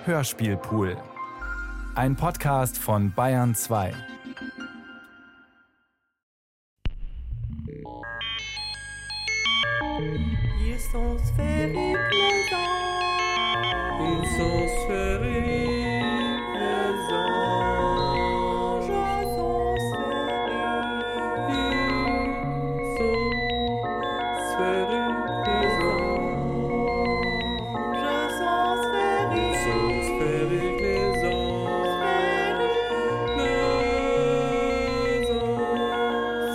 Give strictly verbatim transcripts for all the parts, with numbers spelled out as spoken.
Hörspielpool. Ein Podcast von Bayern zwei. Ils sont sphériques les anges. Ils sont sphériques les anges. Ils sont sphériques. Ils sont sphériques les anges. Ils sont sphériques. Ils sont sphériques les anges. Les anges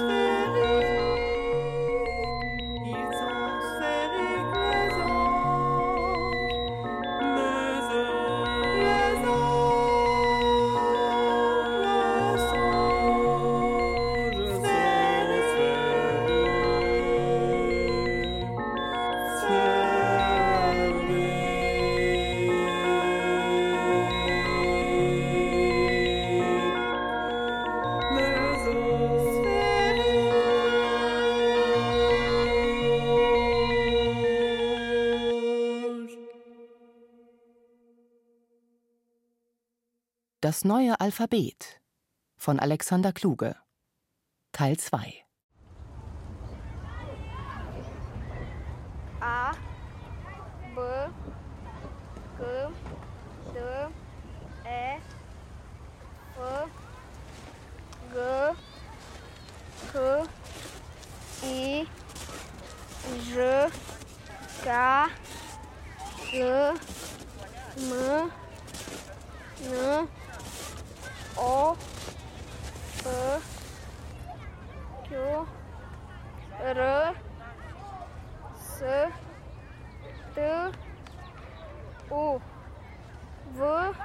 sphériques. Ils sont sphériques les anges. Les anges. Les anges sont Das neue Alphabet von Alexander Kluge. Teil zwei. A, B, G, D, E, F, G, H, I, J, K, L, M, N, O, P, Q, R, S, T, U, V,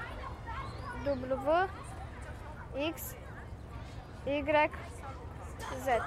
W, X, Y, Z.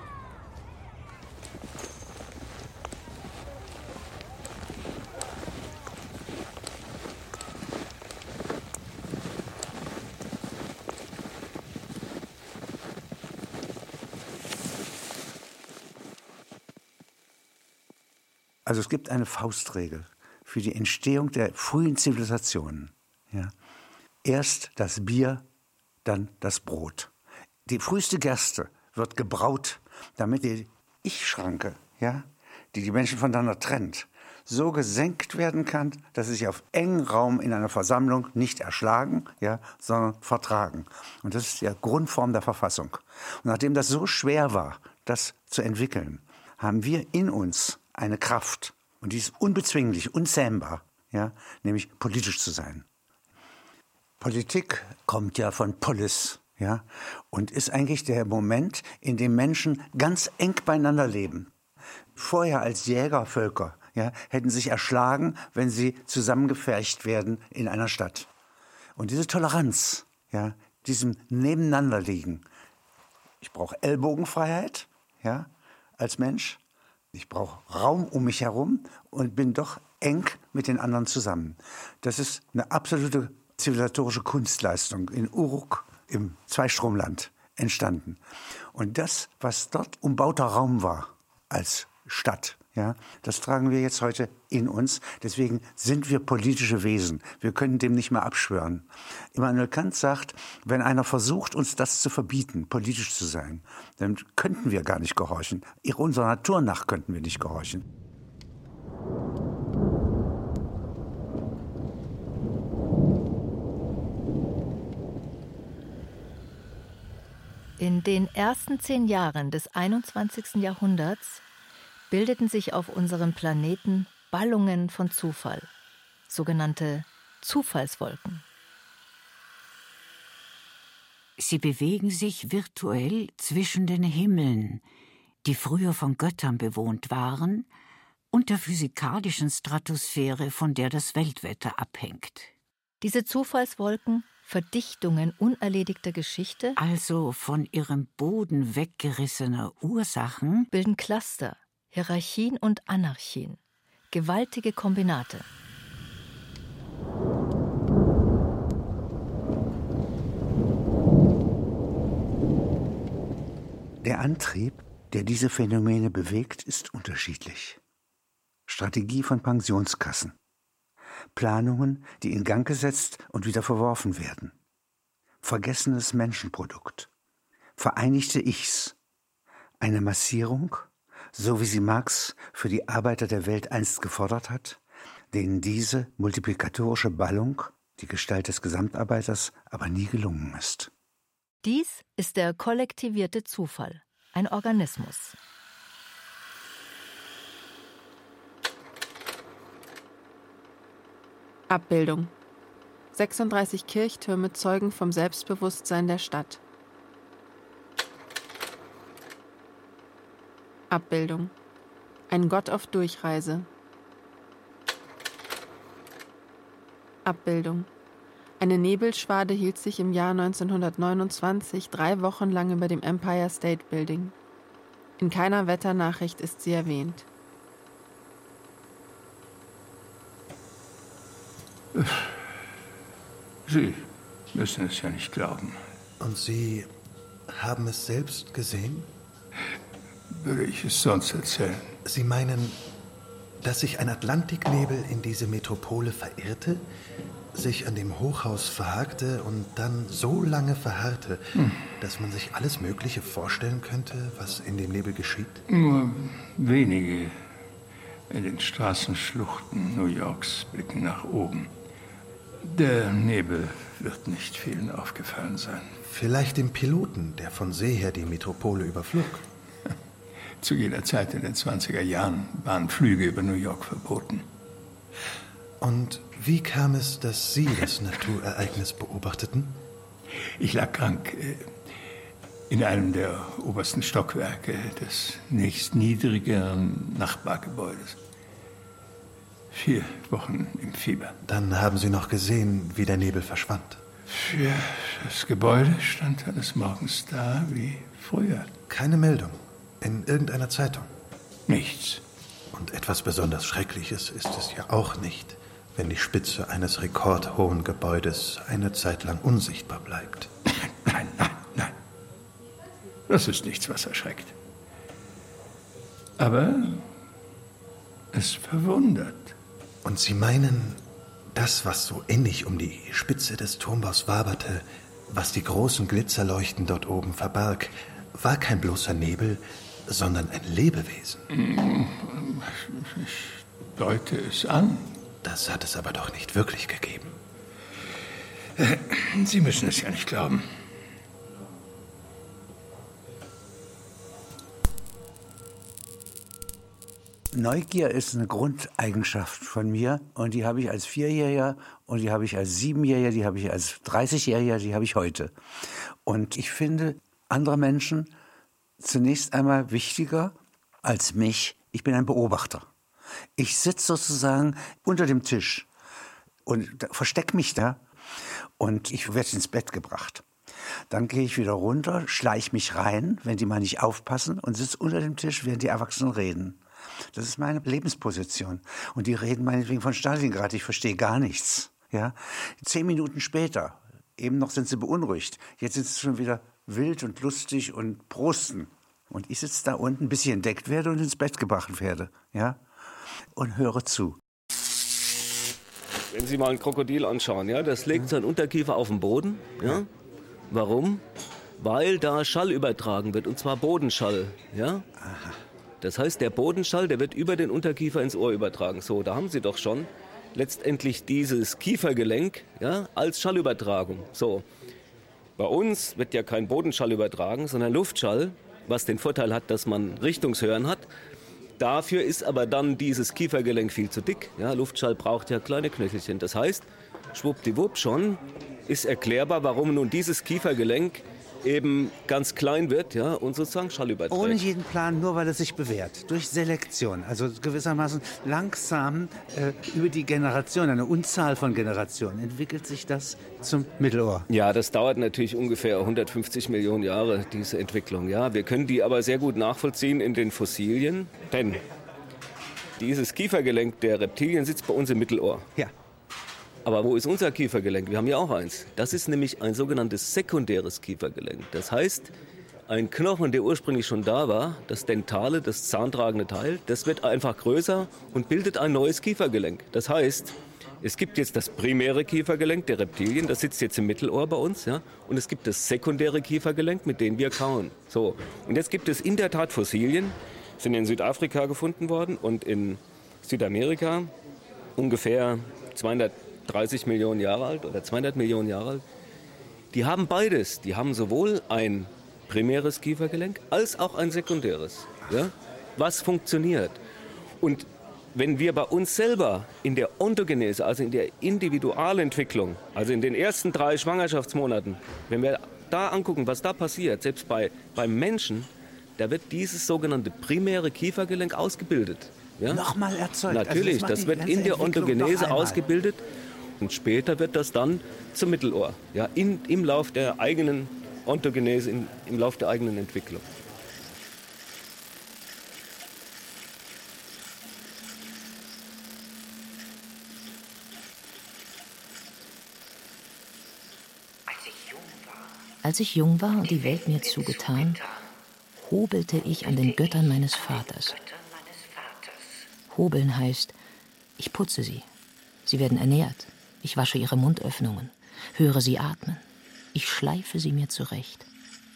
Also es gibt eine Faustregel für die Entstehung der frühen Zivilisationen. Ja. Erst das Bier, dann das Brot. Die früheste Gerste wird gebraut, damit die Ich-Schranke, ja, die die Menschen voneinander trennt, so gesenkt werden kann, dass sie sich auf engem Raum in einer Versammlung nicht erschlagen, ja, sondern vertragen. Und das ist die Grundform der Verfassung. Und nachdem das so schwer war, das zu entwickeln, haben wir in uns eine Kraft, und die ist unbezwinglich, unzähmbar, ja, nämlich politisch zu sein. Politik kommt ja von Polis, ja, und ist eigentlich der Moment, in dem Menschen ganz eng beieinander leben. Vorher als Jägervölker, ja, hätten sich erschlagen, wenn sie zusammengefercht werden in einer Stadt. Und diese Toleranz, ja, diesem Nebeneinanderliegen. Ich brauche Ellbogenfreiheit, ja, als Mensch. Ich brauche Raum um mich herum und bin doch eng mit den anderen zusammen. Das ist eine absolute zivilisatorische Kunstleistung in Uruk im Zweistromland entstanden. Und das, was dort umbauter Raum war als Stadt, ja, das tragen wir jetzt heute in uns. Deswegen sind wir politische Wesen. Wir können dem nicht mehr abschwören. Immanuel Kant sagt, wenn einer versucht, uns das zu verbieten, politisch zu sein, dann könnten wir gar nicht gehorchen. Unserer Natur nach könnten wir nicht gehorchen. In den ersten zehn Jahren des einundzwanzigsten Jahrhunderts bildeten sich auf unserem Planeten Ballungen von Zufall, sogenannte Zufallswolken. Sie bewegen sich virtuell zwischen den Himmeln, die früher von Göttern bewohnt waren, und der physikalischen Stratosphäre, von der das Weltwetter abhängt. Diese Zufallswolken, Verdichtungen unerledigter Geschichte, also von ihrem Boden weggerissener Ursachen, bilden Cluster, Hierarchien und Anarchien, gewaltige Kombinate. Der Antrieb, der diese Phänomene bewegt, ist unterschiedlich. Strategie von Pensionskassen. Planungen, die in Gang gesetzt und wieder verworfen werden. Vergessenes Menschenprodukt. Vereinigte Ichs. Eine Massierung, so wie sie Marx für die Arbeiter der Welt einst gefordert hat, denen diese multiplikatorische Ballung, die Gestalt des Gesamtarbeiters, aber nie gelungen ist. Dies ist der kollektivierte Zufall, ein Organismus. Abbildung. sechsunddreißig Kirchtürme zeugen vom Selbstbewusstsein der Stadt. Abbildung. Ein Gott auf Durchreise. Abbildung. Eine Nebelschwade hielt sich im Jahr neunzehnhundertneunundzwanzig drei Wochen lang über dem Empire State Building. In keiner Wetternachricht ist sie erwähnt. Sie müssen es ja nicht glauben. Und Sie haben es selbst gesehen? Würde ich es sonst erzählen? Sie meinen, dass sich ein Atlantiknebel in diese Metropole verirrte, sich an dem Hochhaus verhakte und dann so lange verharrte, hm. dass man sich alles Mögliche vorstellen könnte, was in dem Nebel geschieht? Nur wenige in den Straßenschluchten New Yorks blicken nach oben. Der Nebel wird nicht vielen aufgefallen sein. Vielleicht dem Piloten, der von See her die Metropole überflog. Zu jeder Zeit in den zwanziger Jahren waren Flüge über New York verboten. Und wie kam es, dass Sie das Naturereignis beobachteten? Ich lag krank in einem der obersten Stockwerke des nächstniedrigeren Nachbargebäudes. Vier Wochen im Fieber. Dann haben Sie noch gesehen, wie der Nebel verschwand. Für das Gebäude stand alles morgens da wie früher. Keine Meldung in irgendeiner Zeitung? Nichts. Und etwas besonders Schreckliches ist es ja auch nicht, wenn die Spitze eines rekordhohen Gebäudes eine Zeit lang unsichtbar bleibt. Nein, nein, nein. Das ist nichts, was erschreckt. Aber es verwundert. Und Sie meinen, das, was so innig um die Spitze des Turmbaus waberte, was die großen Glitzerleuchten dort oben verbarg, war kein bloßer Nebel, sondern ein Lebewesen? Ich deute es an. Das hat es aber doch nicht wirklich gegeben. Sie müssen es ja nicht glauben. Neugier ist eine Grundeigenschaft von mir und die habe ich als Vierjähriger und die habe ich als Siebenjähriger, die habe ich als Dreißigjähriger, die habe ich heute. Und ich finde andere Menschen zunächst einmal wichtiger als mich. Ich bin ein Beobachter. Ich sitze sozusagen unter dem Tisch und verstecke mich da und ich werde ins Bett gebracht. Dann gehe ich wieder runter, schleiche mich rein, wenn die mal nicht aufpassen und sitze unter dem Tisch, während die Erwachsenen reden. Das ist meine Lebensposition. Und die reden meinetwegen von Stalingrad, ich verstehe gar nichts. Ja? Zehn Minuten später, eben noch sind sie beunruhigt, jetzt sind sie schon wieder wild und lustig und prosten. Und ich sitze da unten, bis ich entdeckt werde und ins Bett gebracht werde. Ja? Und höre zu. Wenn Sie mal ein Krokodil anschauen, ja, das legt seinen Unterkiefer auf den Boden. Ja? Warum? Weil da Schall übertragen wird, und zwar Bodenschall. Ja? Aha. Das heißt, der Bodenschall, der wird über den Unterkiefer ins Ohr übertragen. So, da haben Sie doch schon letztendlich dieses Kiefergelenk, ja, als Schallübertragung. So, bei uns wird ja kein Bodenschall übertragen, sondern Luftschall, was den Vorteil hat, dass man Richtungshören hat. Dafür ist aber dann dieses Kiefergelenk viel zu dick. Ja, Luftschall braucht ja kleine Knöchelchen. Das heißt, schwuppdiwupp schon ist erklärbar, warum nun dieses Kiefergelenk eben ganz klein wird, ja, und sozusagen Schall überträgt. Ohne jeden Plan, nur weil es sich bewährt. Durch Selektion, also gewissermaßen langsam äh, über die Generation, eine Unzahl von Generationen, entwickelt sich das zum Mittelohr. Ja, das dauert natürlich ungefähr hundertfünfzig Millionen Jahre, diese Entwicklung. Ja, wir können die aber sehr gut nachvollziehen in den Fossilien, denn dieses Kiefergelenk der Reptilien sitzt bei uns im Mittelohr. Ja. Aber wo ist unser Kiefergelenk? Wir haben ja auch eins. Das ist nämlich ein sogenanntes sekundäres Kiefergelenk. Das heißt, ein Knochen, der ursprünglich schon da war, das dentale, das zahntragende Teil, das wird einfach größer und bildet ein neues Kiefergelenk. Das heißt, Es gibt jetzt das primäre Kiefergelenk der Reptilien, das sitzt jetzt im Mittelohr bei uns. Ja? Und es gibt das sekundäre Kiefergelenk, mit dem wir kauen. So. Und jetzt gibt es in der Tat Fossilien, sind in Südafrika gefunden worden und in Südamerika ungefähr zweihundertdreißig Millionen Jahre alt oder zweihundert Millionen Jahre alt. Die haben beides. Die haben sowohl ein primäres Kiefergelenk als auch ein sekundäres. Ja? Was funktioniert? Und wenn wir bei uns selber in der Ontogenese, also in der Individualentwicklung, also in den ersten drei Schwangerschaftsmonaten, wenn wir da angucken, was da passiert, selbst bei, beim Menschen, da wird dieses sogenannte primäre Kiefergelenk ausgebildet. Ja? Nochmal erzeugt. Natürlich, also das, das wird in der Ontogenese ausgebildet und später wird das dann zum Mittelohr, ja, in, im Lauf der eigenen Ontogenese, in, im Lauf der eigenen Entwicklung. Als ich jung war und die Welt mir zugetan, hobelte ich an den Göttern meines Vaters. Hobeln heißt, ich putze sie. Sie werden ernährt. Ich wasche ihre Mundöffnungen, höre sie atmen. Ich schleife sie mir zurecht.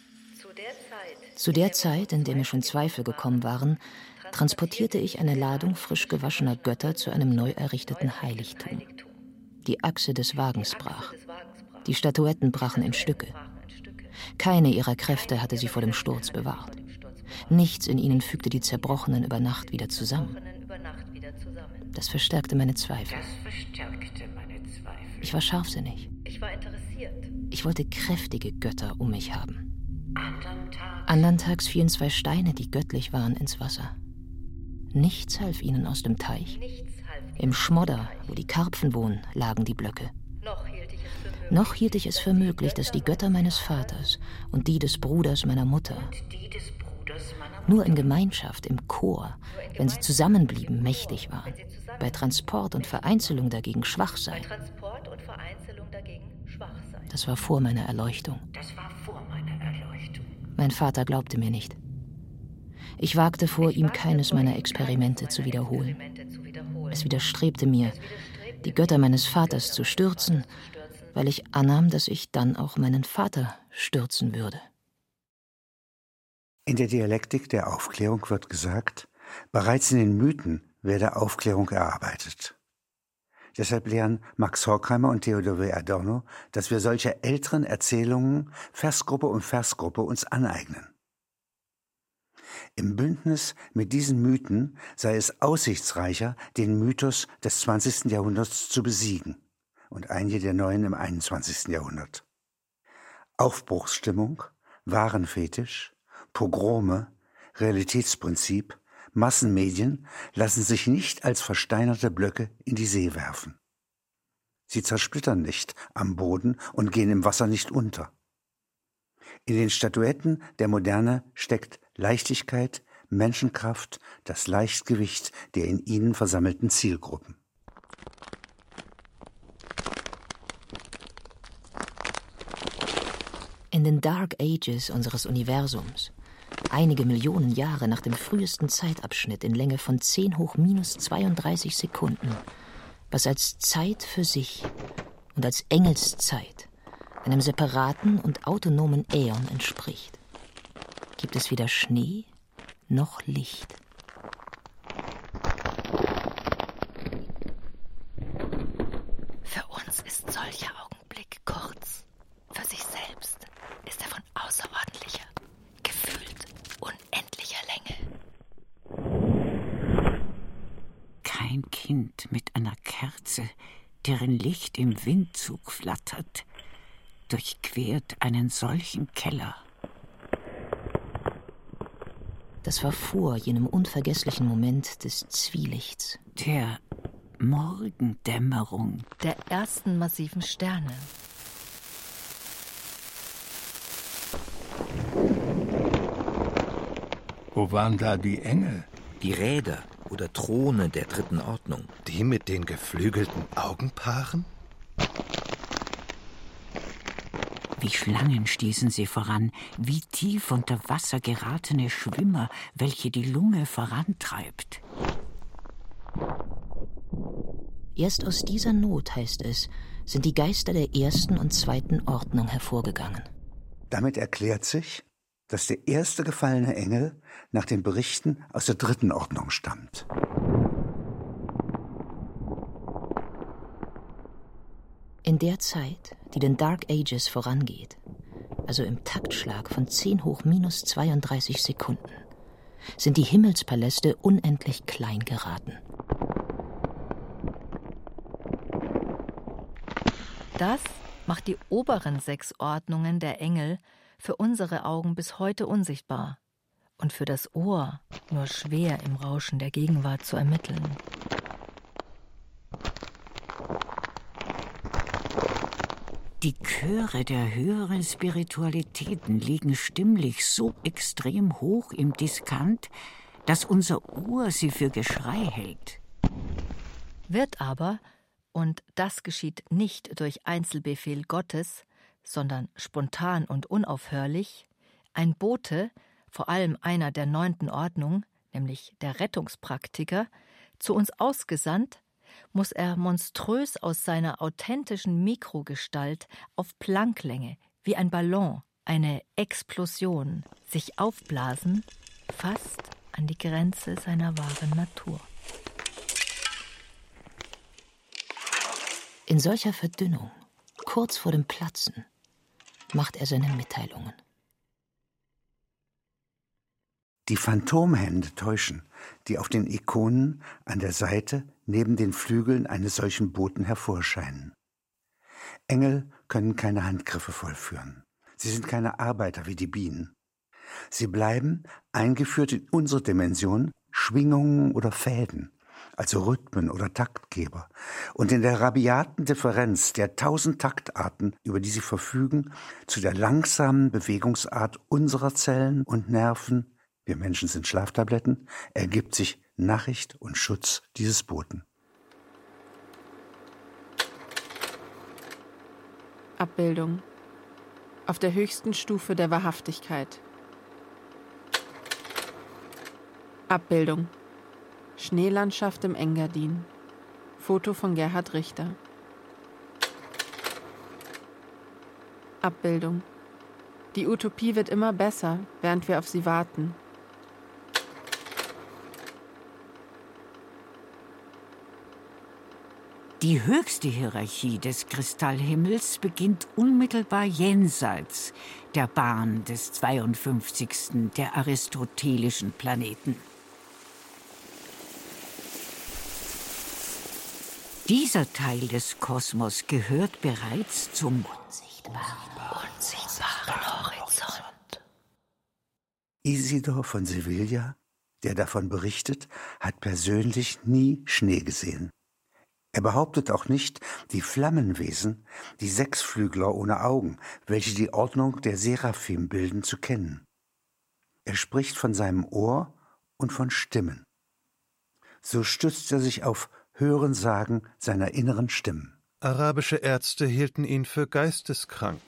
Zu der Zeit, in der mir schon Zweifel gekommen waren, transportierte ich eine Ladung frisch gewaschener Götter zu einem neu errichteten Heiligtum. Die Achse des Wagens brach. Die Statuetten brachen in Stücke. Keine ihrer Kräfte hatte sie vor dem Sturz bewahrt. Nichts in ihnen fügte die Zerbrochenen über Nacht wieder zusammen. Das verstärkte meine Zweifel. Ich war scharfsinnig. Ich wollte kräftige Götter um mich haben. Anderntags fielen zwei Steine, die göttlich waren, ins Wasser. Nichts half ihnen aus dem Teich. Im Schmodder, wo die Karpfen wohnen, lagen die Blöcke. Noch hielt ich es für möglich, dass die Götter meines Vaters und die des Bruders meiner Mutter nur in Gemeinschaft, im Chor, wenn sie zusammenblieben, mächtig waren, bei Transport und Vereinzelung dagegen schwach seien. Das war vor meiner Erleuchtung. Mein Vater glaubte mir nicht. Ich wagte vor ihm, keines meiner Experimente zu wiederholen. Es widerstrebte mir, die Götter meines Vaters zu stürzen, weil ich annahm, dass ich dann auch meinen Vater stürzen würde. In der Dialektik der Aufklärung wird gesagt, bereits in den Mythen werde Aufklärung erarbeitet. Deshalb lehren Max Horkheimer und Theodor W. Adorno, dass wir solche älteren Erzählungen Versgruppe um Versgruppe uns aneignen. Im Bündnis mit diesen Mythen sei es aussichtsreicher, den Mythos des zwanzigsten Jahrhunderts zu besiegen und einige der neuen im einundzwanzigsten Jahrhundert. Aufbruchsstimmung, Warenfetisch, Pogrome, Realitätsprinzip, Massenmedien lassen sich nicht als versteinerte Blöcke in die See werfen. Sie zersplittern nicht am Boden und gehen im Wasser nicht unter. In den Statuetten der Moderne steckt Leichtigkeit, Menschenkraft, das Leichtgewicht der in ihnen versammelten Zielgruppen. In den Dark Ages unseres Universums, einige Millionen Jahre nach dem frühesten Zeitabschnitt in Länge von zehn hoch minus zweiunddreißig Sekunden, was als Zeit für sich und als Engelszeit einem separaten und autonomen Äon entspricht, gibt es weder Schnee noch Licht. Für uns ist solcher Augenblick kurz. Für sich selbst ist er von außerordentlicher, gefühlt unendlicher Länge. Kein Kind mit einer Kerze, deren Licht im Windzug flattert, durchquert einen solchen Keller. Das war vor jenem unvergesslichen Moment des Zwielichts. Der Morgendämmerung. Der ersten massiven Sterne. Wo waren da die Engel? Die Räder oder Throne der dritten Ordnung. Die mit den geflügelten Augenpaaren? Wie Schlangen stießen sie voran, wie tief unter Wasser geratene Schwimmer, welche die Lunge vorantreibt. Erst aus dieser Not, heißt es, sind die Geister der ersten und zweiten Ordnung hervorgegangen. Damit erklärt sich, dass der erste gefallene Engel nach den Berichten aus der dritten Ordnung stammt. In der Zeit, die den Dark Ages vorangeht, also im Taktschlag von zehn hoch minus zweiunddreißig Sekunden, sind die Himmelspaläste unendlich klein geraten. Das macht die oberen sechs Ordnungen der Engel für unsere Augen bis heute unsichtbar und für das Ohr nur schwer im Rauschen der Gegenwart zu ermitteln. Die Chöre der höheren Spiritualitäten liegen stimmlich so extrem hoch im Diskant, dass unser Ohr sie für Geschrei hält. Wird aber, und das geschieht nicht durch Einzelbefehl Gottes, sondern spontan und unaufhörlich, ein Bote, vor allem einer der neunten Ordnung, nämlich der Rettungspraktiker, zu uns ausgesandt, muss er monströs aus seiner authentischen Mikrogestalt auf Planklänge, wie ein Ballon, eine Explosion, sich aufblasen, fast an die Grenze seiner wahren Natur. In solcher Verdünnung, kurz vor dem Platzen, macht er seine Mitteilungen. Die Phantomhände täuschen, die auf den Ikonen an der Seite neben den Flügeln eines solchen Boten hervorscheinen. Engel können keine Handgriffe vollführen. Sie sind keine Arbeiter wie die Bienen. Sie bleiben, eingeführt in unsere Dimension, Schwingungen oder Fäden, also Rhythmen oder Taktgeber. Und in der rabiaten Differenz der tausend Taktarten, über die sie verfügen, zu der langsamen Bewegungsart unserer Zellen und Nerven, wir Menschen sind Schlaftabletten, ergibt sich Nachricht und Schutz dieses Boten. Abbildung. Auf der höchsten Stufe der Wahrhaftigkeit. Abbildung. Schneelandschaft im Engadin. Foto von Gerhard Richter. Abbildung. Die Utopie wird immer besser, während wir auf sie warten. Die höchste Hierarchie des Kristallhimmels beginnt unmittelbar jenseits der Bahn des zweiundfünfzigsten der aristotelischen Planeten. Dieser Teil des Kosmos gehört bereits zum unsichtbaren, unsichtbaren Horizont. Isidor von Sevilla, der davon berichtet, hat persönlich nie Schnee gesehen. Er behauptet auch nicht, die Flammenwesen, die Sechsflügler ohne Augen, welche die Ordnung der Seraphim bilden, zu kennen. Er spricht von seinem Ohr und von Stimmen. So stützt er sich auf Hörensagen seiner inneren Stimmen. Arabische Ärzte hielten ihn für geisteskrank.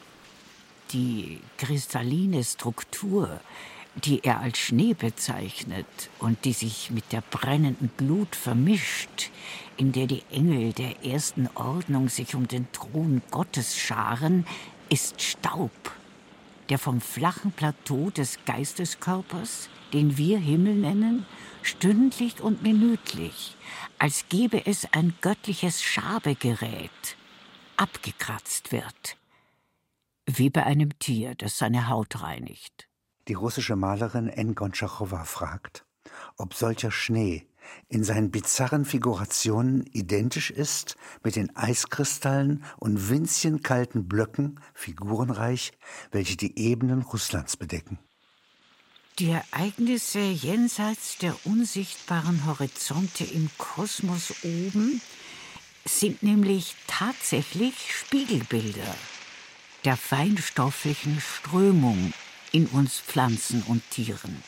Die kristalline Struktur, die er als Schnee bezeichnet und die sich mit der brennenden Glut vermischt, in der die Engel der ersten Ordnung sich um den Thron Gottes scharen, ist Staub, der vom flachen Plateau des Geisteskörpers, den wir Himmel nennen, stündlich und minütlich, als gäbe es ein göttliches Schabegerät, abgekratzt wird, wie bei einem Tier, das seine Haut reinigt. Die russische Malerin N. Gontschachowa fragt, ob solcher Schnee in seinen bizarren Figurationen identisch ist mit den Eiskristallen und winzigen kalten Blöcken, figurenreich, welche die Ebenen Russlands bedecken. Die Ereignisse jenseits der unsichtbaren Horizonte im Kosmos oben sind nämlich tatsächlich Spiegelbilder der feinstofflichen Strömung in uns Pflanzen und Tieren.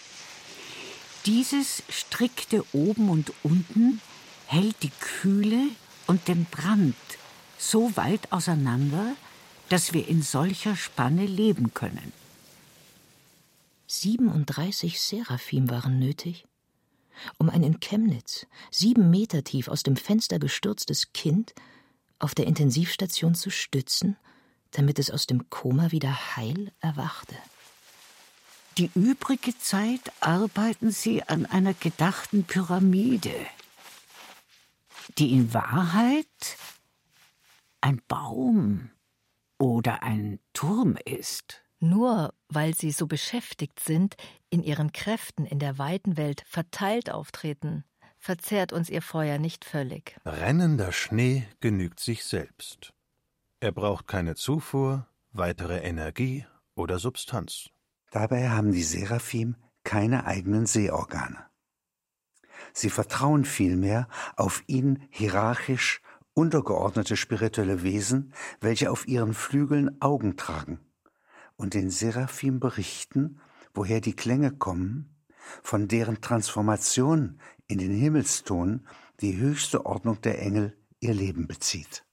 Dieses strikte Oben und Unten hält die Kühle und den Brand so weit auseinander, dass wir in solcher Spanne leben können. siebenunddreißig Seraphim waren nötig, um ein in Chemnitz sieben Meter tief aus dem Fenster gestürztes Kind auf der Intensivstation zu stützen, damit es aus dem Koma wieder heil erwachte. Die übrige Zeit arbeiten sie an einer gedachten Pyramide, die in Wahrheit ein Baum oder ein Turm ist. Nur weil sie so beschäftigt sind, in ihren Kräften in der weiten Welt verteilt auftreten, verzehrt uns ihr Feuer nicht völlig. Rennender Schnee genügt sich selbst. Er braucht keine Zufuhr, weitere Energie oder Substanz. Dabei haben die Seraphim keine eigenen Sehorgane. Sie vertrauen vielmehr auf ihnen hierarchisch untergeordnete spirituelle Wesen, welche auf ihren Flügeln Augen tragen und den Seraphim berichten, woher die Klänge kommen, von deren Transformation in den Himmelston die höchste Ordnung der Engel ihr Leben bezieht.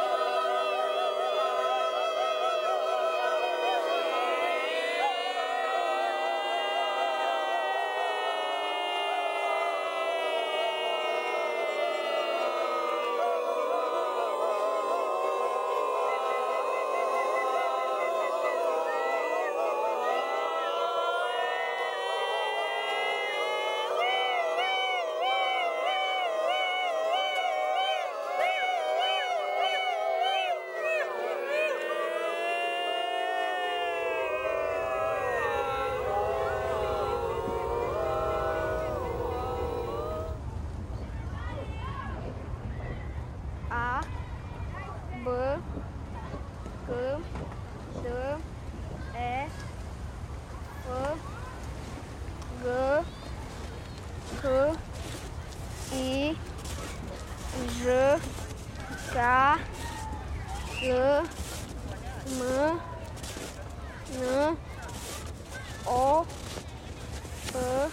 A, B, K, D, E, F, G, H, I, J, K, L, M, N, O, P,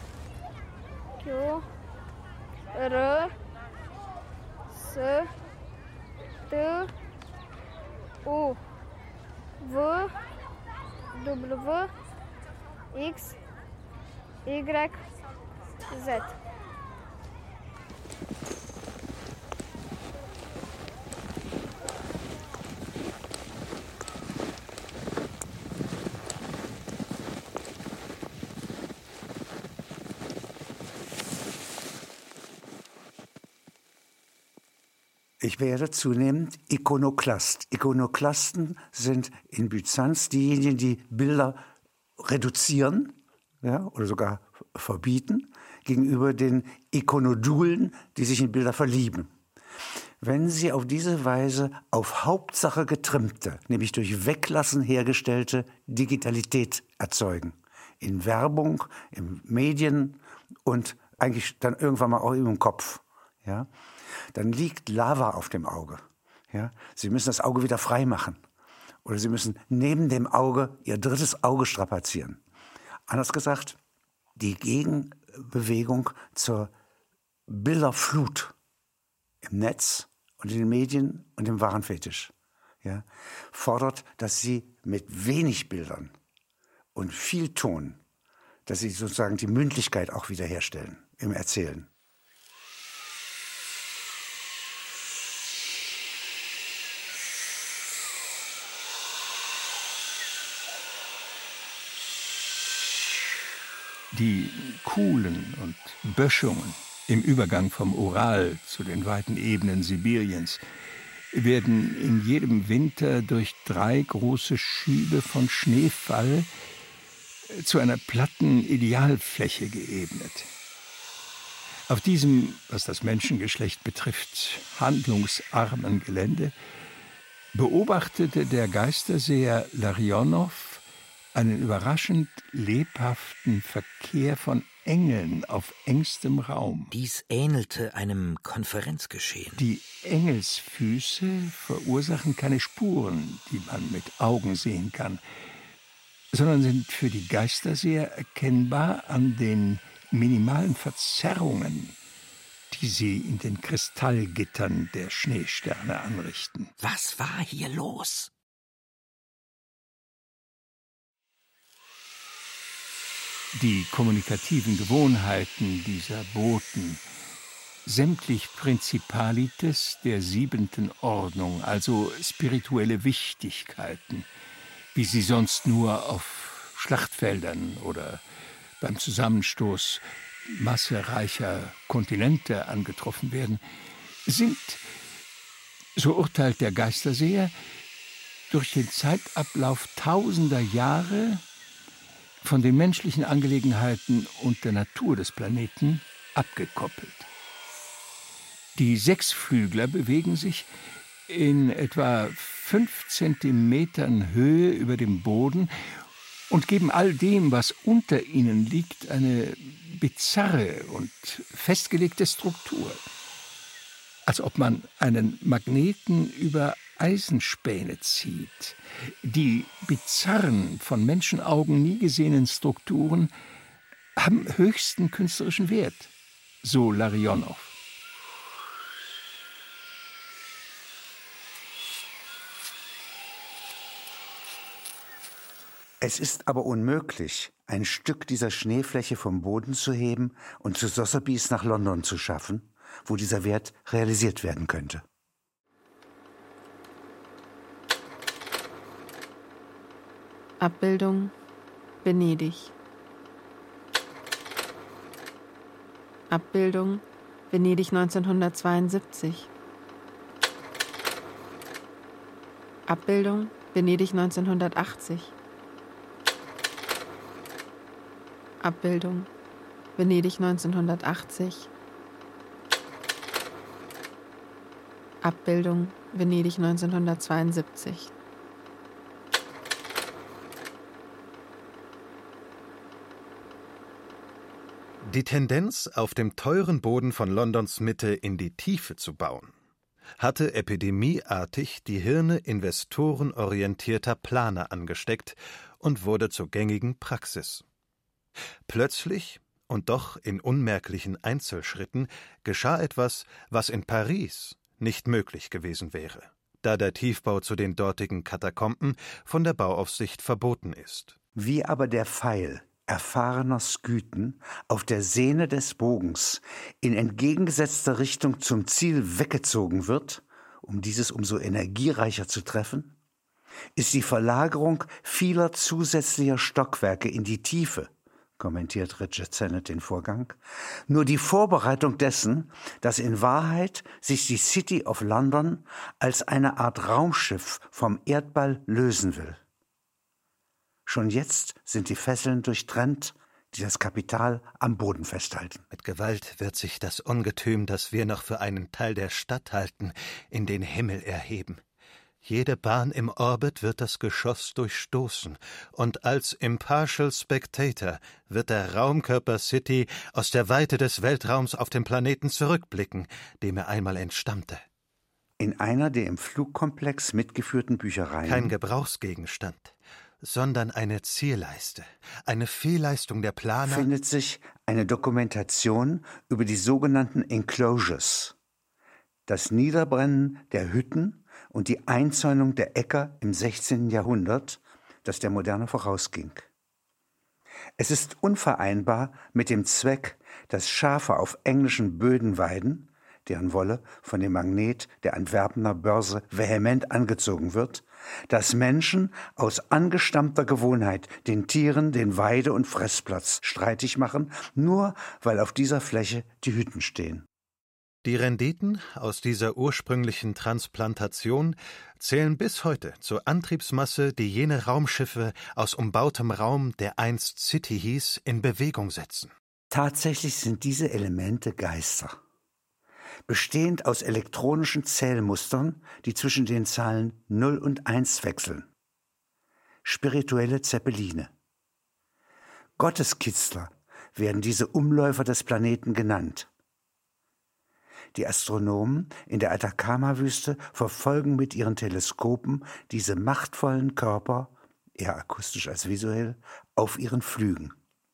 Q, R, S, T, U, V, W, X, Y, Z. Ich werde zunehmend Ikonoklast. Ikonoklasten sind in Byzanz diejenigen, die Bilder reduzieren, ja, oder sogar verbieten, gegenüber den Ikonodulen, die sich in Bilder verlieben. Wenn sie auf diese Weise auf Hauptsache getrimmte, nämlich durch Weglassen hergestellte Digitalität erzeugen, in Werbung, in Medien und eigentlich dann irgendwann mal auch im Kopf, ja, dann liegt Lava auf dem Auge. Ja? Sie müssen das Auge wieder frei machen. Oder Sie müssen neben dem Auge Ihr drittes Auge strapazieren. Anders gesagt, die Gegenbewegung zur Bilderflut im Netz und in den Medien und im Warenfetisch, ja, fordert, dass Sie mit wenig Bildern und viel Ton, dass Sie sozusagen die Mündlichkeit auch wiederherstellen im Erzählen. Die Kuhlen und Böschungen im Übergang vom Ural zu den weiten Ebenen Sibiriens werden in jedem Winter durch drei große Schübe von Schneefall zu einer platten Idealfläche geebnet. Auf diesem, was das Menschengeschlecht betrifft, handlungsarmen Gelände beobachtete der Geisterseher Larionow einen überraschend lebhaften Verkehr von Engeln auf engstem Raum. Dies ähnelte einem Konferenzgeschehen. Die Engelsfüße verursachen keine Spuren, die man mit Augen sehen kann, sondern sind für die Geisterseher erkennbar an den minimalen Verzerrungen, die sie in den Kristallgittern der Schneesterne anrichten. Was war hier los? die kommunikativen Gewohnheiten dieser Boten, sämtlich Prinzipalites der siebenten Ordnung, also spirituelle Wichtigkeiten, wie sie sonst nur auf Schlachtfeldern oder beim Zusammenstoß massereicher Kontinente angetroffen werden, sind, so urteilt der Geisterseher, durch den Zeitablauf tausender Jahre von den menschlichen Angelegenheiten und der Natur des Planeten abgekoppelt. Die Sechsflügler bewegen sich in etwa fünf Zentimetern Höhe über dem Boden und geben all dem, was unter ihnen liegt, eine bizarre und festgelegte Struktur. Als ob man einen Magneten über Eisenspäne zieht. Die bizarren, von Menschenaugen nie gesehenen Strukturen haben höchsten künstlerischen Wert, so Larionow. Es ist aber unmöglich, ein Stück dieser Schneefläche vom Boden zu heben und zu Sotheby's nach London zu schaffen, wo dieser Wert realisiert werden könnte. Abbildung Venedig. Abbildung Venedig neunzehnhundertzweiundsiebzig. Abbildung Venedig neunzehnhundertachtzig. Abbildung Venedig neunzehnhundertachtzig. Abbildung Venedig neunzehnhundertzweiundsiebzig. Die Tendenz, auf dem teuren Boden von Londons Mitte in die Tiefe zu bauen, hatte epidemieartig die Hirne investorenorientierter Planer angesteckt und wurde zur gängigen Praxis. Plötzlich und doch in unmerklichen Einzelschritten geschah etwas, was in Paris nicht möglich gewesen wäre, da der Tiefbau zu den dortigen Katakomben von der Bauaufsicht verboten ist. Wie aber der Pfeil erfahrener Skythen auf der Sehne des Bogens in entgegengesetzter Richtung zum Ziel weggezogen wird, um dieses umso energiereicher zu treffen, ist die Verlagerung vieler zusätzlicher Stockwerke in die Tiefe, kommentiert Richard Sennett den Vorgang, nur die Vorbereitung dessen, dass in Wahrheit sich die City of London als eine Art Raumschiff vom Erdball lösen will. Schon jetzt sind die Fesseln durchtrennt, die das Kapital am Boden festhalten. Mit Gewalt wird sich das Ungetüm, das wir noch für einen Teil der Stadt halten, in den Himmel erheben. Jede Bahn im Orbit wird das Geschoss durchstoßen, und als Impartial Spectator wird der Raumkörper City aus der Weite des Weltraums auf den Planeten zurückblicken, dem er einmal entstammte. In einer der im Flugkomplex mitgeführten Büchereien. Kein Gebrauchsgegenstand, sondern eine Zielleiste, eine Fehlleistung der Planer, findet sich eine Dokumentation über die sogenannten Enclosures, das Niederbrennen der Hütten und die Einzäunung der Äcker im sechzehnten Jahrhundert, das der Moderne vorausging. Es ist unvereinbar mit dem Zweck, dass Schafe auf englischen Böden weiden, deren Wolle von dem Magnet der Antwerpener Börse vehement angezogen wird, dass Menschen aus angestammter Gewohnheit den Tieren den Weide- und Fressplatz streitig machen, nur weil auf dieser Fläche die Hütten stehen. Die Renditen aus dieser ursprünglichen Transplantation zählen bis heute zur Antriebsmasse, die jene Raumschiffe aus umbautem Raum, der einst City hieß, in Bewegung setzen. Tatsächlich sind diese Elemente Geister, bestehend aus elektronischen Zählmustern, die zwischen den Zahlen null und eins wechseln. Spirituelle Zeppeline. Gotteskitzler werden diese Umläufer des Planeten genannt. Die Astronomen in der Atacama-Wüste verfolgen mit ihren Teleskopen diese machtvollen Körper, eher akustisch als visuell, auf ihren Flügen.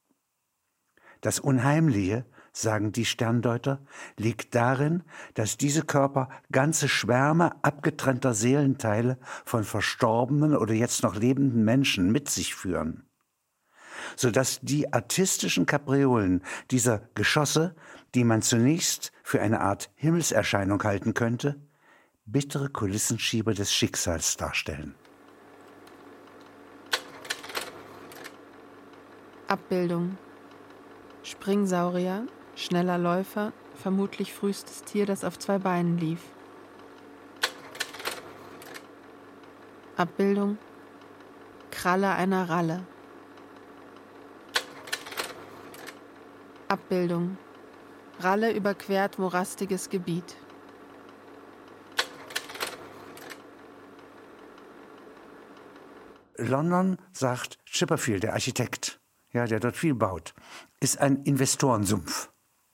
Das Unheimliche, sagen die Sterndeuter, liegt darin, dass diese Körper ganze Schwärme abgetrennter Seelenteile von verstorbenen oder jetzt noch lebenden Menschen mit sich führen. sodass die artistischen Kapriolen dieser Geschosse, die man zunächst für eine Art Himmelserscheinung halten könnte, bittere Kulissenschieber des Schicksals darstellen. Abbildung. Springsaurier, schneller Läufer, vermutlich frühestes Tier, das auf zwei Beinen lief. Abbildung. Kralle einer Ralle. Abbildung. Ralle überquert morastiges Gebiet. London, sagt Chipperfield, der Architekt, ja, der dort viel baut, ist ein Investorensumpf.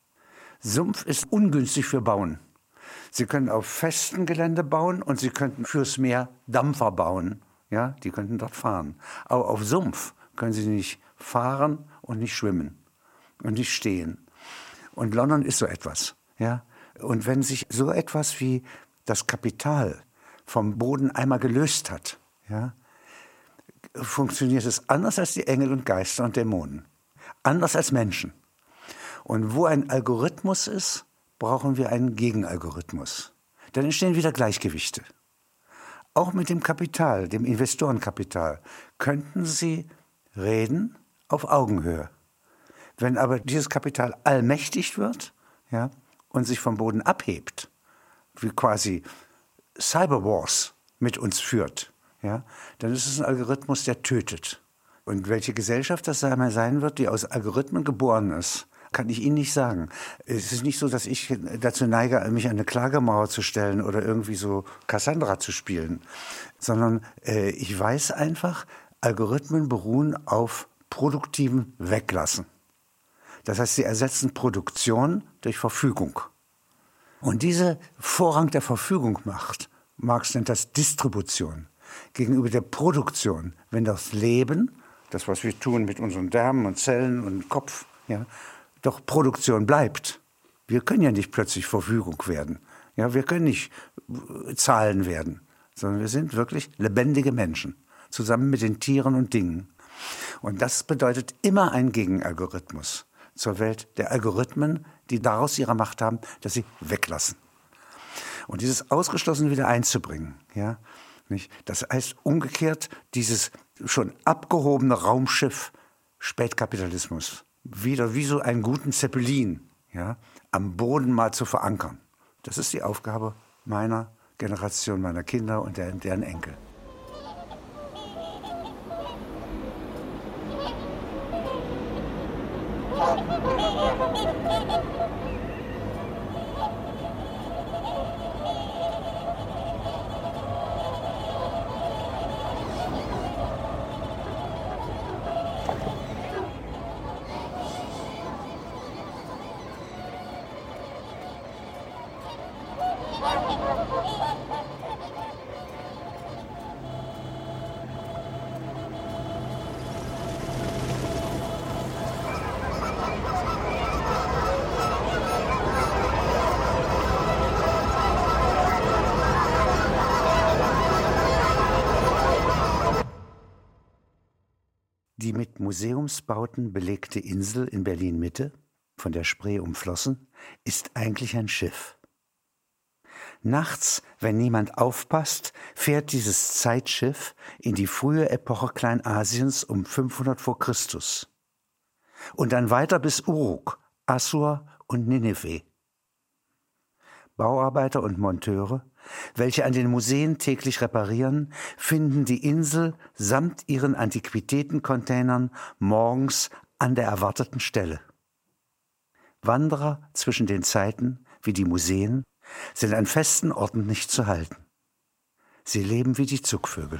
Sumpf ist ungünstig für Bauen. Sie können auf festem Gelände bauen und Sie könnten fürs Meer Dampfer bauen. Ja, die könnten dort fahren. Aber auf Sumpf können Sie nicht fahren und nicht schwimmen und nicht stehen. Und London ist so etwas. Ja? Und wenn sich so etwas wie das Kapital vom Boden einmal gelöst hat, ja, funktioniert es anders als die Engel und Geister und Dämonen. Anders als Menschen. Und wo ein Algorithmus ist, brauchen wir einen Gegenalgorithmus. Dann entstehen wieder Gleichgewichte. Auch mit dem Kapital, dem Investorenkapital, könnten Sie reden auf Augenhöhe. Wenn aber dieses Kapital allmächtig wird, ja, und sich vom Boden abhebt, wie quasi Cyberwars mit uns führt, ja, dann ist es ein Algorithmus, der tötet. Und welche Gesellschaft das einmal sein wird, die aus Algorithmen geboren ist, kann ich Ihnen nicht sagen. Es ist nicht so, dass ich dazu neige, mich an eine Klagemauer zu stellen oder irgendwie so Cassandra zu spielen, sondern äh, ich weiß einfach, Algorithmen beruhen auf produktivem Weglassen. Das heißt, sie ersetzen Produktion durch Verfügung. Und diese Vorrang der Verfügung macht, Marx nennt das Distribution, gegenüber der Produktion, wenn das Leben, das, was wir tun mit unseren Därmen und Zellen und Kopf, ja, doch Produktion bleibt. Wir können ja nicht plötzlich Verfügung werden. Ja, wir können nicht Zahlen werden, sondern wir sind wirklich lebendige Menschen, zusammen mit den Tieren und Dingen. Und das bedeutet immer ein Gegenalgorithmus zur Welt der Algorithmen, die daraus ihre Macht haben, dass sie weglassen. Und dieses Ausgeschlossene wieder einzubringen, ja, nicht? Das heißt umgekehrt, dieses schon abgehobene Raumschiff Spätkapitalismus wieder wie so einen guten Zeppelin, ja, am Boden mal zu verankern. Das ist die Aufgabe meiner Generation, meiner Kinder und deren, deren Enkel. Die mit Museumsbauten belegte Insel in Berlin-Mitte, von der Spree umflossen, ist eigentlich ein Schiff. Nachts, wenn niemand aufpasst, fährt dieses Zeitschiff in die frühe Epoche Kleinasiens um fünfhundert vor Christus und dann weiter bis Uruk, Assur und Ninive. Bauarbeiter und Monteure, welche an den Museen täglich reparieren, finden die Insel samt ihren Antiquitätencontainern morgens an der erwarteten Stelle. Wanderer zwischen den Zeiten, wie die Museen, sind an festen Orten nicht zu halten. Sie leben wie die Zugvögel.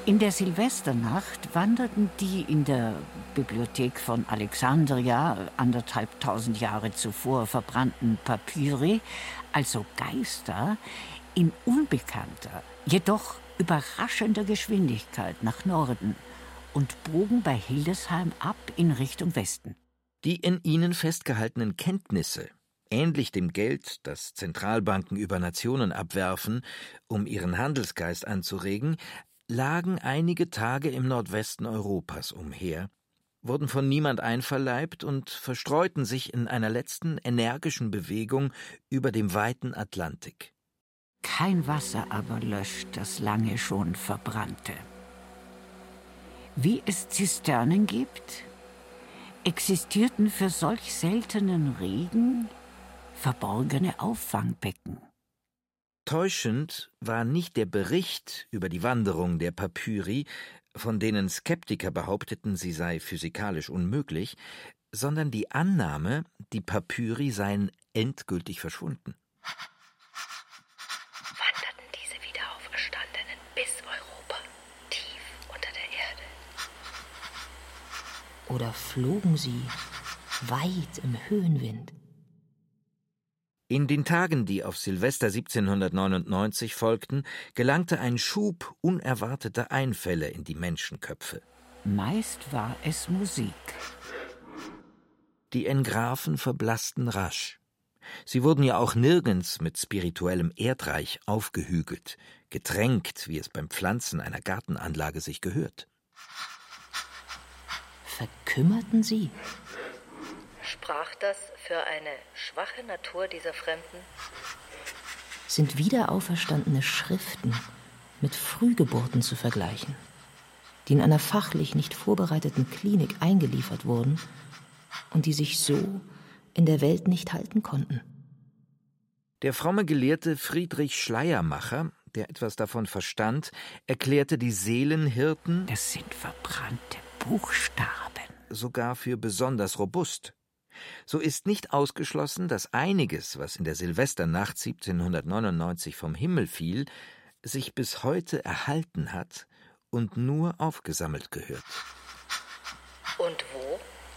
In der Silvesternacht wanderten die in der Bibliothek von Alexandria anderthalbtausend Jahre zuvor verbrannten Papyri, also Geister, in unbekannter, jedoch überraschender Geschwindigkeit nach Norden und bogen bei Hildesheim ab in Richtung Westen. Die in ihnen festgehaltenen Kenntnisse, ähnlich dem Geld, das Zentralbanken über Nationen abwerfen, um ihren Handelsgeist anzuregen, lagen einige Tage im Nordwesten Europas umher, wurden von niemand einverleibt und verstreuten sich in einer letzten energischen Bewegung über dem weiten Atlantik. Kein Wasser aber löscht das lange schon Verbrannte. Wie es Zisternen gibt, existierten für solch seltenen Regen verborgene Auffangbecken. Täuschend war nicht der Bericht über die Wanderung der Papyri, von denen Skeptiker behaupteten, sie sei physikalisch unmöglich, sondern die Annahme, die Papyri seien endgültig verschwunden. Wanderten diese Wiederauferstandenen bis Europa, tief unter der Erde? Oder flogen sie weit im Höhenwind? In den Tagen, die auf Silvester siebzehnhundertneunundneunzig folgten, gelangte ein Schub unerwarteter Einfälle in die Menschenköpfe. Meist war es Musik. Die Engraven verblassten rasch. Sie wurden ja auch nirgends mit spirituellem Erdreich aufgehügelt, getränkt, wie es beim Pflanzen einer Gartenanlage sich gehört. Verkümmerten sie? Sprach das für eine schwache Natur dieser Fremden? Sind wiederauferstandene Schriften mit Frühgeburten zu vergleichen, die in einer fachlich nicht vorbereiteten Klinik eingeliefert wurden und die sich so in der Welt nicht halten konnten? Der fromme Gelehrte Friedrich Schleiermacher, der etwas davon verstand, erklärte die Seelenhirten, das sind verbrannte Buchstaben, sogar für besonders robust. So ist nicht ausgeschlossen, dass einiges, was in der Silvesternacht siebzehnhundertneunundneunzig vom Himmel fiel, sich bis heute erhalten hat und nur aufgesammelt gehört. Und wo?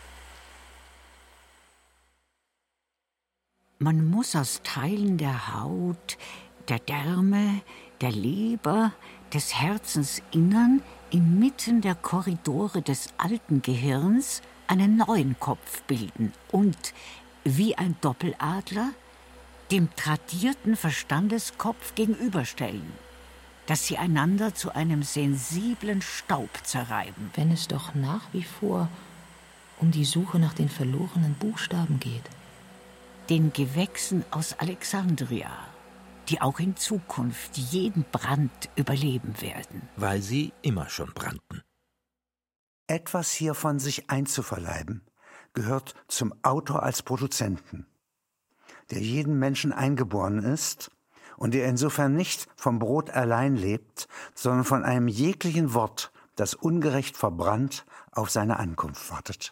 Man muss aus Teilen der Haut, der Därme, der Leber, des Herzensinnern inmitten der Korridore des alten Gehirns einen neuen Kopf bilden und, wie ein Doppeladler, dem tradierten Verstandeskopf gegenüberstellen, dass sie einander zu einem sensiblen Staub zerreiben. Wenn es doch nach wie vor um die Suche nach den verlorenen Buchstaben geht. Den Gewächsen aus Alexandria, die auch in Zukunft jeden Brand überleben werden. Weil sie immer schon brannten. Etwas hiervon sich einzuverleiben, gehört zum Autor als Produzenten, der jeden Menschen eingeboren ist und der insofern nicht vom Brot allein lebt, sondern von einem jeglichen Wort, das ungerecht verbrannt auf seine Ankunft wartet.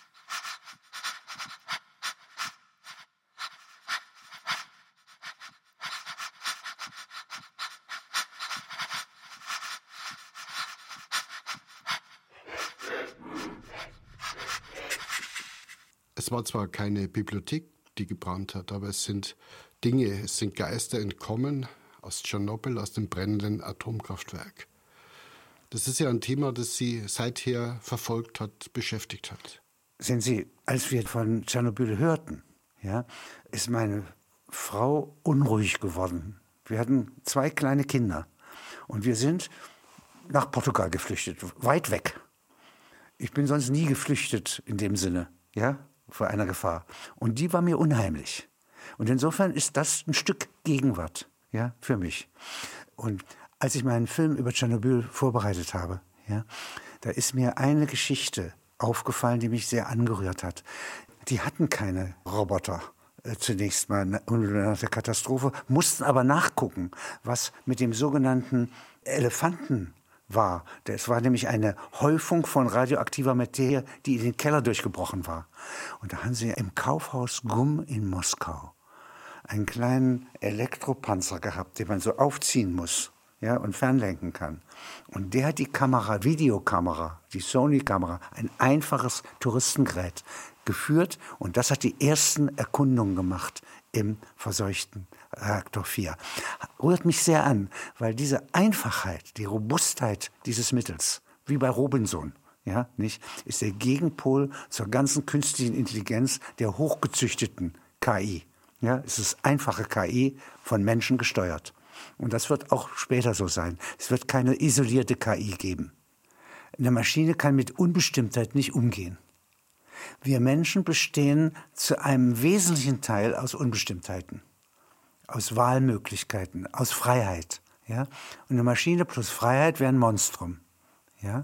Es war zwar keine Bibliothek, die gebrannt hat, aber es sind Dinge, es sind Geister entkommen aus Tschernobyl, aus dem brennenden Atomkraftwerk. Das ist ja ein Thema, das Sie seither verfolgt hat, beschäftigt hat. Sehen Sie, als wir von Tschernobyl hörten, ja, ist meine Frau unruhig geworden. Wir hatten zwei kleine Kinder und wir sind nach Portugal geflüchtet, weit weg. Ich bin sonst nie geflüchtet in dem Sinne, ja, vor einer Gefahr. Und die war mir unheimlich. Und insofern ist das ein Stück Gegenwart, ja, für mich. Und als ich meinen Film über Tschernobyl vorbereitet habe, ja, da ist mir eine Geschichte aufgefallen, die mich sehr angerührt hat. Die hatten keine Roboter äh, zunächst mal nach der Katastrophe, mussten aber nachgucken, was mit dem sogenannten Elefanten war. Es war nämlich eine Häufung von radioaktiver Materie, die in den Keller durchgebrochen war. Und da haben sie im Kaufhaus Gum in Moskau einen kleinen Elektropanzer gehabt, den man so aufziehen muss. ja, und fernlenken kann. Und der hat die Kamera, Videokamera, die Sony-Kamera, ein einfaches Touristengerät geführt. Und das hat die ersten Erkundungen gemacht im verseuchten Reaktor vier. Rührt mich sehr an, weil diese Einfachheit, die Robustheit dieses Mittels, wie bei Robinson, ja, nicht, ist der Gegenpol zur ganzen künstlichen Intelligenz der hochgezüchteten K I. Ja, es ist einfache K I, von Menschen gesteuert. Und das wird auch später so sein. Es wird keine isolierte K I geben. Eine Maschine kann mit Unbestimmtheit nicht umgehen. Wir Menschen bestehen zu einem wesentlichen Teil aus Unbestimmtheiten, aus Wahlmöglichkeiten, aus Freiheit. Ja? Und eine Maschine plus Freiheit wäre ein Monstrum. Ja?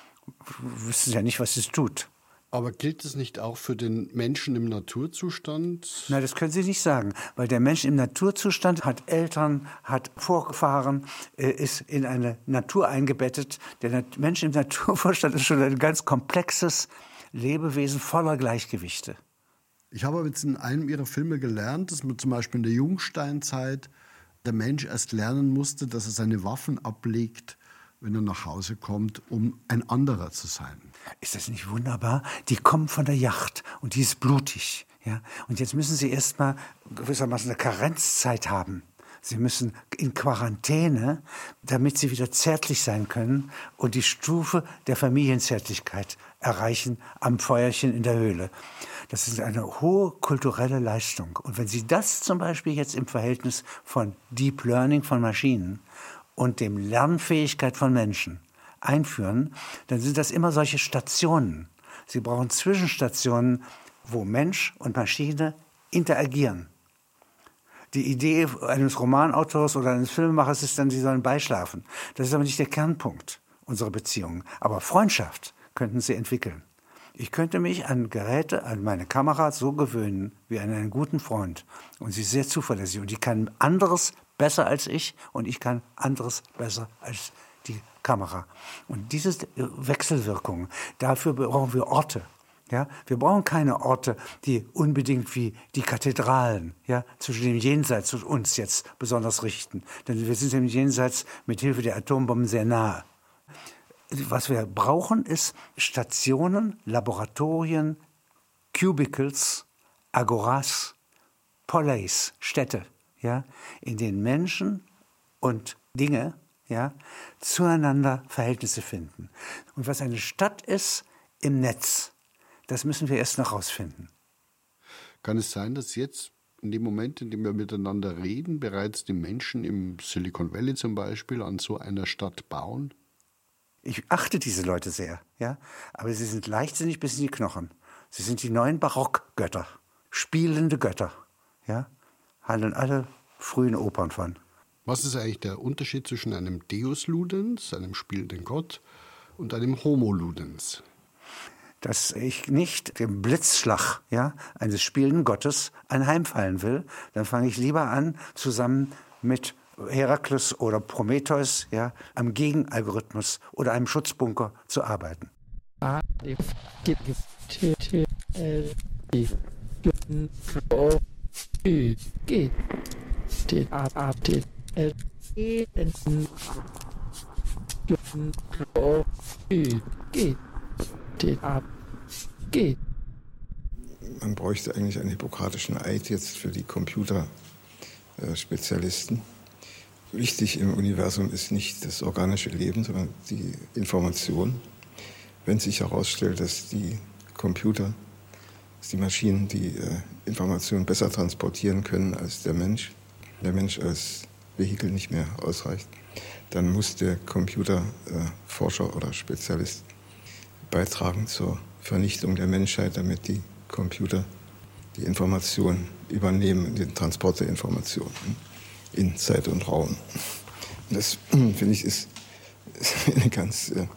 Wir wissen ja nicht, was es tut. Aber gilt es nicht auch für den Menschen im Naturzustand? Nein, das können Sie nicht sagen, weil der Mensch im Naturzustand hat Eltern, hat Vorfahren, ist in eine Natur eingebettet. Der Mensch im Naturzustand ist schon ein ganz komplexes Lebewesen voller Gleichgewichte. Ich habe jetzt in einem Ihrer Filme gelernt, dass man zum Beispiel in der Jungsteinzeit der Mensch erst lernen musste, dass er seine Waffen ablegt, wenn er nach Hause kommt, um ein anderer zu sein. Ist das nicht wunderbar? Die kommen von der Yacht und die ist blutig. Ja? Und jetzt müssen sie erst mal gewissermaßen eine Karenzzeit haben. Sie müssen in Quarantäne, damit sie wieder zärtlich sein können und die Stufe der Familienzärtlichkeit erreichen am Feuerchen in der Höhle. Das ist eine hohe kulturelle Leistung. Und wenn Sie das zum Beispiel jetzt im Verhältnis von Deep Learning von Maschinen und dem Lernfähigkeit von Menschen einführen, dann sind das immer solche Stationen. Sie brauchen Zwischenstationen, wo Mensch und Maschine interagieren. Die Idee eines Romanautors oder eines Filmemachers ist dann, sie sollen beischlafen. Das ist aber nicht der Kernpunkt unserer Beziehungen. Aber Freundschaft könnten sie entwickeln. Ich könnte mich an Geräte, an meine Kamera so gewöhnen wie an einen guten Freund. Und sie ist sehr zuverlässig. Und die kann anderes besser als ich und ich kann anderes besser als die Kamera. Und diese Wechselwirkung, dafür brauchen wir Orte. Ja, wir brauchen keine Orte, die unbedingt wie die Kathedralen, ja, zwischen dem Jenseits und uns jetzt besonders richten. Denn wir sind dem Jenseits mit Hilfe der Atombomben sehr nahe. Was wir brauchen, ist Stationen, Laboratorien, Cubicles, Agoras, Poleis, Städte, ja, in denen Menschen und Dinge, ja, zueinander Verhältnisse finden. Und was eine Stadt ist im Netz, das müssen wir erst noch rausfinden. Kann es sein, dass jetzt, in dem Moment, in dem wir miteinander reden, bereits die Menschen im Silicon Valley zum Beispiel an so einer Stadt bauen? Ich achte diese Leute sehr, ja, aber sie sind leichtsinnig bis in die Knochen. Sie sind die neuen Barockgötter, spielende Götter, ja, handeln alle frühen Opern von. Was ist eigentlich der Unterschied zwischen einem Deus Ludens, einem spielenden Gott, und einem Homo Ludens? Dass ich nicht dem Blitzschlag, ja, eines spielenden Gottes anheimfallen will, dann fange ich lieber an, zusammen mit Herakles oder Prometheus, ja, am Gegenalgorithmus oder einem Schutzbunker zu arbeiten. Man bräuchte eigentlich einen hippokratischen Eid jetzt für die Computerspezialisten. Wichtig im Universum ist nicht das organische Leben, sondern die Information. Wenn sich herausstellt, dass die Computer, dass die Maschinen die äh, Information besser transportieren können als der Mensch, der Mensch als Vehikel nicht mehr ausreicht, dann muss der Computerforscher äh, oder Spezialist beitragen zur Vernichtung der Menschheit, damit die Computer die Information übernehmen, den Transport der Informationen in Zeit und Raum. Und das, finde ich, ist eine ganz, äh,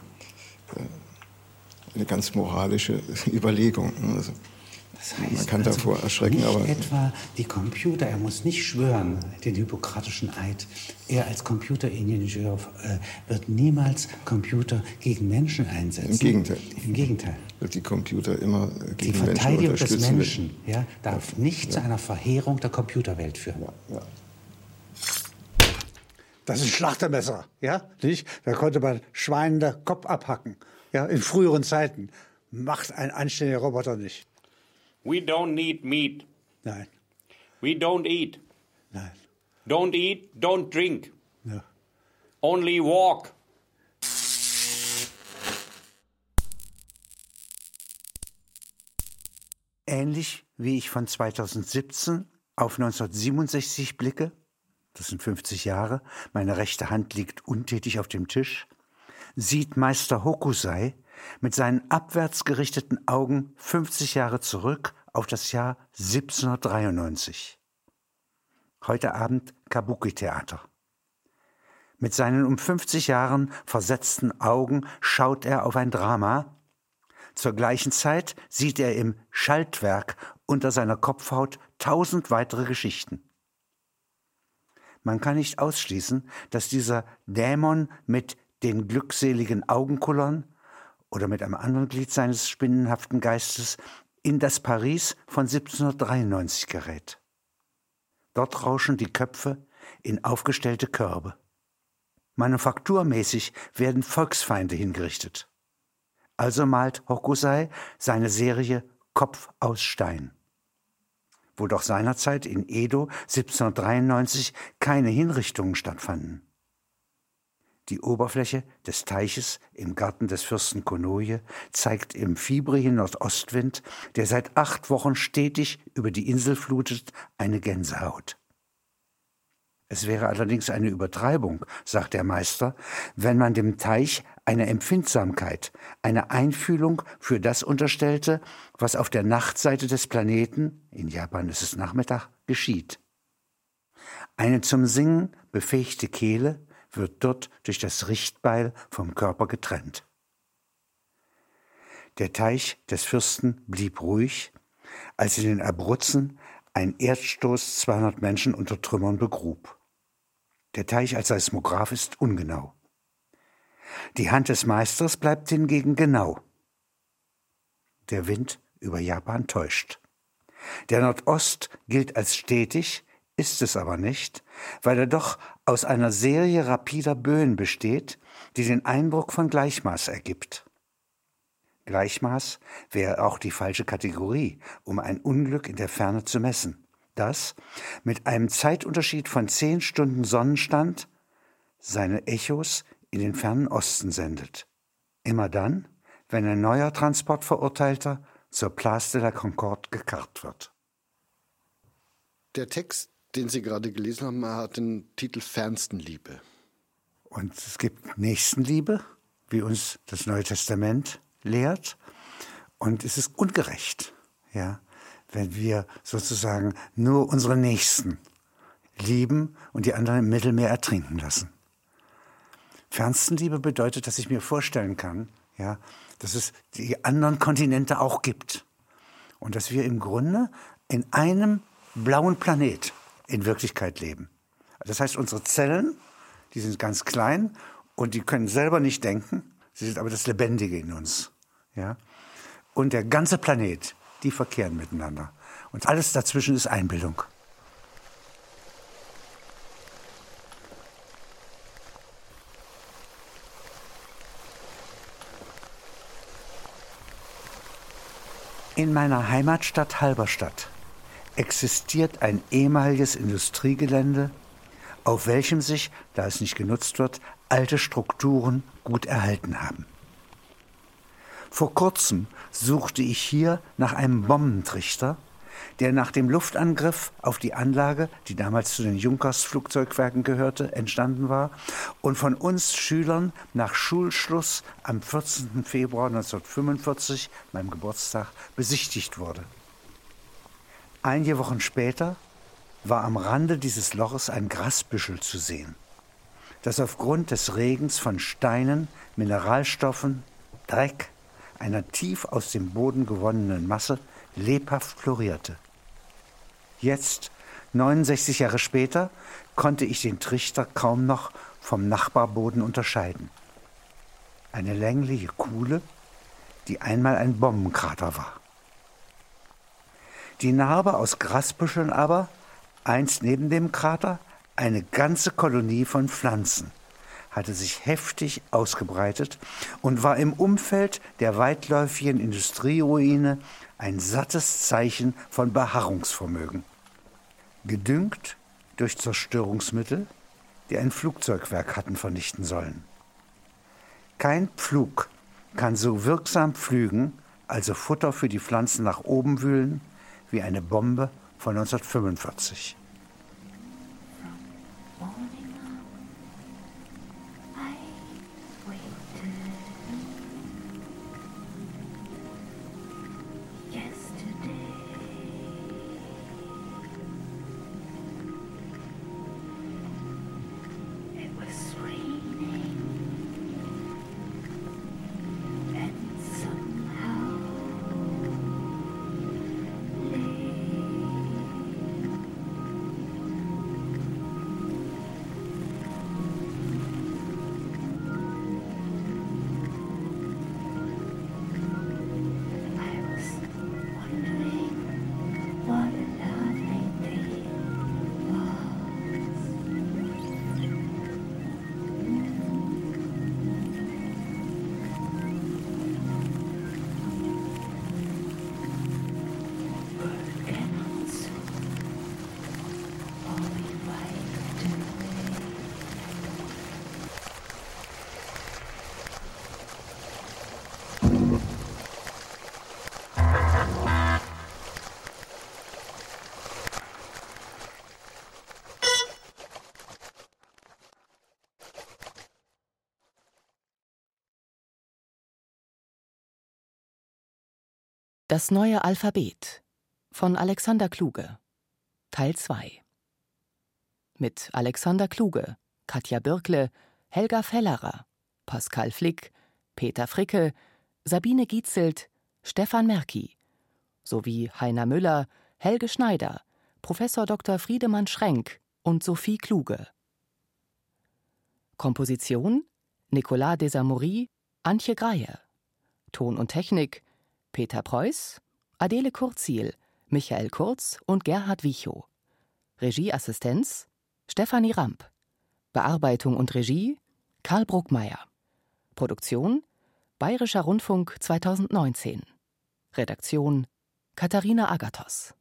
eine ganz moralische Überlegung. Also, das heißt, man kann also davor erschrecken, aber etwa die Computer, er muss nicht schwören, den hippokratischen Eid. Er als Computeringenieur äh, wird niemals Computer gegen Menschen einsetzen. Im Gegenteil. Im Gegenteil. Wird die Computer immer gegen die Menschen Verteidigung unterstützen. des Menschen ja, darf ja. nicht ja. zu einer Verheerung der Computerwelt führen. Ja. Ja. Das ist ein Schlachtermesser, ja, nicht? Da konnte man Schweinen den Kopf abhacken, ja, in früheren Zeiten. Macht ein anständiger Roboter nicht. We don't need meat. Nein. We don't eat. Nein. Don't eat, don't drink. Ja. Only walk. Ähnlich wie ich von zweitausendsiebzehn auf neunzehnhundertsiebenundsechzig blicke, das sind fünfzig Jahre, meine rechte Hand liegt untätig auf dem Tisch, sieht Meister Hokusai mit seinen abwärts gerichteten Augen fünfzig Jahre zurück auf das Jahr siebzehnhundertdreiundneunzig. Heute Abend Kabuki-Theater. Mit seinen um fünfzig Jahren versetzten Augen schaut er auf ein Drama. Zur gleichen Zeit sieht er im Schaltwerk unter seiner Kopfhaut tausend weitere Geschichten. Man kann nicht ausschließen, dass dieser Dämon mit den glückseligen Augenkullern oder mit einem anderen Glied seines spinnenhaften Geistes in das Paris von siebzehnhundertdreiundneunzig gerät. Dort rauschen die Köpfe in aufgestellte Körbe. Manufakturmäßig werden Volksfeinde hingerichtet. Also malt Hokusai seine Serie Kopf aus Stein. Wo doch seinerzeit in Edo siebzehnhundertdreiundneunzig keine Hinrichtungen stattfanden. Die Oberfläche des Teiches im Garten des Fürsten Konoye zeigt im fiebrigen Nordostwind, der seit acht Wochen stetig über die Insel flutet, eine Gänsehaut. Es wäre allerdings eine Übertreibung, sagt der Meister, wenn man dem Teich eine Empfindsamkeit, eine Einfühlung für das unterstellte, was auf der Nachtseite des Planeten, in Japan ist es Nachmittag, geschieht. Eine zum Singen befähigte Kehle wird dort durch das Richtbeil vom Körper getrennt. Der Teich des Fürsten blieb ruhig, als in den Abruzzen ein Erdstoß zweihundert Menschen unter Trümmern begrub. Der Teich als Seismograph ist ungenau. Die Hand des Meisters bleibt hingegen genau. Der Wind über Japan täuscht. Der Nordost gilt als stetig, ist es aber nicht, weil er doch aus einer Serie rapider Böen besteht, die den Eindruck von Gleichmaß ergibt. Gleichmaß wäre auch die falsche Kategorie, um ein Unglück in der Ferne zu messen, das mit einem Zeitunterschied von zehn Stunden Sonnenstand seine Echos in den fernen Osten sendet. Immer dann, wenn ein neuer Transportverurteilter zur Place de la Concorde gekarrt wird. Der Text, den Sie gerade gelesen haben, hat den Titel Fernstenliebe. Und es gibt Nächstenliebe, wie uns das Neue Testament lehrt. Und es ist ungerecht, ja, wenn wir sozusagen nur unsere Nächsten lieben und die anderen im Mittelmeer ertrinken lassen. Fernstenliebe bedeutet, dass ich mir vorstellen kann, ja, dass es die anderen Kontinente auch gibt. Und dass wir im Grunde in einem blauen Planet in Wirklichkeit leben. Das heißt, unsere Zellen, die sind ganz klein und die können selber nicht denken, sie sind aber das Lebendige in uns. Ja? Und der ganze Planet, die verkehren miteinander. Und alles dazwischen ist Einbildung. In meiner Heimatstadt Halberstadt existiert ein ehemaliges Industriegelände, auf welchem sich, da es nicht genutzt wird, alte Strukturen gut erhalten haben. Vor kurzem suchte ich hier nach einem Bombentrichter, der nach dem Luftangriff auf die Anlage, die damals zu den Junkers-Flugzeugwerken gehörte, entstanden war und von uns Schülern nach Schulschluss am vierzehnten Februar neunzehnhundertfünfundvierzig, meinem Geburtstag, besichtigt wurde. Einige Wochen später war am Rande dieses Loches ein Grasbüschel zu sehen, das aufgrund des Regens von Steinen, Mineralstoffen, Dreck, einer tief aus dem Boden gewonnenen Masse, lebhaft florierte. Jetzt, neunundsechzig Jahre später, konnte ich den Trichter kaum noch vom Nachbarboden unterscheiden. Eine längliche Kuhle, die einmal ein Bombenkrater war. Die Narbe aus Grasbüscheln aber, eins neben dem Krater, Eine ganze Kolonie von Pflanzen hatte sich heftig ausgebreitet und war im Umfeld der weitläufigen Industrieruine ein sattes Zeichen von Beharrungsvermögen. Gedüngt durch Zerstörungsmittel, die ein Flugzeugwerk hatten vernichten sollen. Kein Pflug kann so wirksam pflügen, also Futter für die Pflanzen nach oben wühlen, wie eine Bombe von neunzehnhundertfünfundvierzig. Das neue Alphabet von Alexander Kluge, Teil zwei. Mit Alexander Kluge, Katja Bürkle, Helga Fellerer, Pascal Flick, Peter Fricke, Sabine Gietzelt, Stefan Merki sowie Heiner Müller, Helge Schneider, Professor Doktor Friedemann Schrenk und Sophie Kluge. Komposition Nicolas Desamory, Antje Greie. Ton und Technik Peter Preuß, Adele Kurzil, Michael Kurz und Gerhard Wichow. Regieassistenz Stefanie Ramp. Bearbeitung und Regie Karl Bruckmeier. Produktion Bayerischer Rundfunk zweitausendneunzehn. Redaktion Katharina Agathos.